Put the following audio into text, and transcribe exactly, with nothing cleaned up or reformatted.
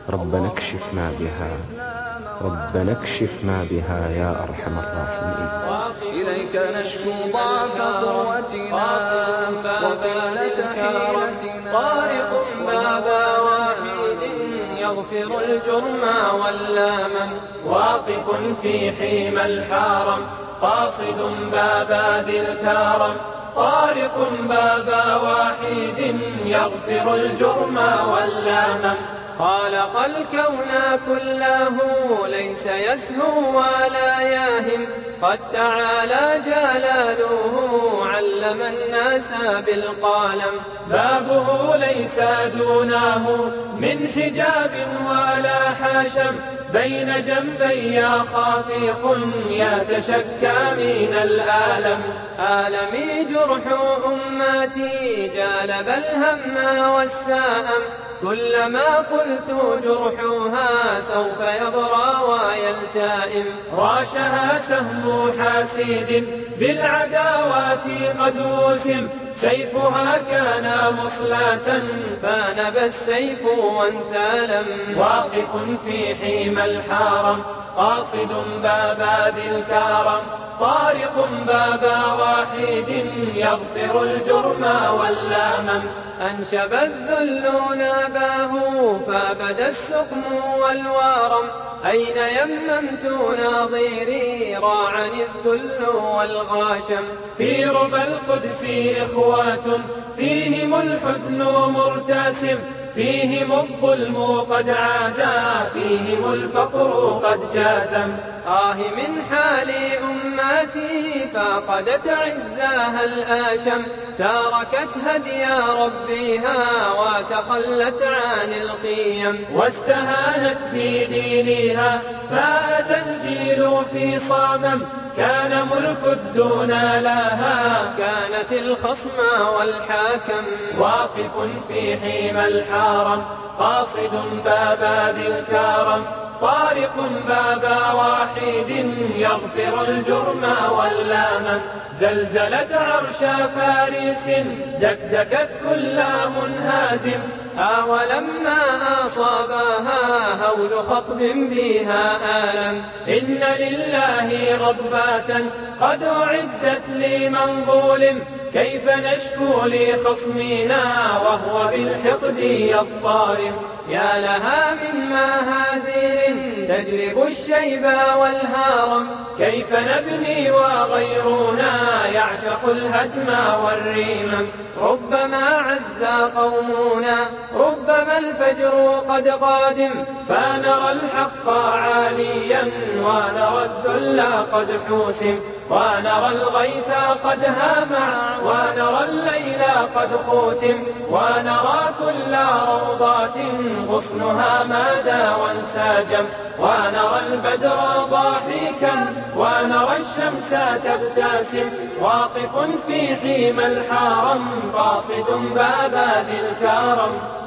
ربنا اكشف ما بها، ربنا اكشف ما بها يا أرحم الراحمين. إليك نشكو ضعف قوتنا وقلة حيلتنا، طارق باب واحد يغفر الجرم واللام، واقف في حيم الحرم قاصد باب ذي الكرم، طارق باب واحد يغفر الجرم واللام، خالق الكون كله ليس يسهو ولا ياهم، قد تعالى جلاله علم الناس بالقلم، بابه ليس دونه من حجاب ولا حاشم، بين جنبي خافق يتشكى من الآلم، آلمي جرح أمتي جالب الهم والسام، كلما قلت جرحها سوف يبرى ويلتئم، راشها سهم حاسد بالعداوات قد وسم، سيفها كان مصلاة فنبى السيف وانثلم، واقف في حيم الحرم قاصد باب ذي الكرم، طارق باب واحد يغفر الجرم واللامم، أنشب الذل ناباه فبدا السقم والوارم، أين يممت ناظيري راعني الذل والغاشم، في ربى القدس إخوات فيهم الحزن مرتسم، فيهم الظلم قد عادا فيهم الفقر قد جادم، آه من حال أمتي فقدت عزاها الآشم، تاركت هدي ربها وتخلت عن القيم، واستهانت بدينها فات الجيل في صمم، كان ملك الدنيا لها كانت الخصم والحاكم، واقف في حيم الحرم قاصد باب ذي الكرم، طارق باب واحد يغفر الجرم واللامم، زلزلت عرش فارس دكدكت كل منهازم، أولما أصابها هول خطب بها آلم، إن لله غضبة قد أعدت لمن ظلم، كيف نشكو لخصمنا وهو بالحقد يضطرم، يا لها من مهازل تجلب الشيب والهرم، كيف نبني وغيرنا يعشق الهدم والرمم، ربما عز قومنا ربما الفجر قد قادم، فنرى الحق عاليا ونرى الذل قد حوسم، ونرى الغيث قد هامع ونرى الليل قد خوتم، ونرى كل روضات غصنها مادى وانساجم، ونرى البدر ضاحكا ونرى الشمس تبتسم، واقف في حيم الحرم قاصد باب ذي الكرم.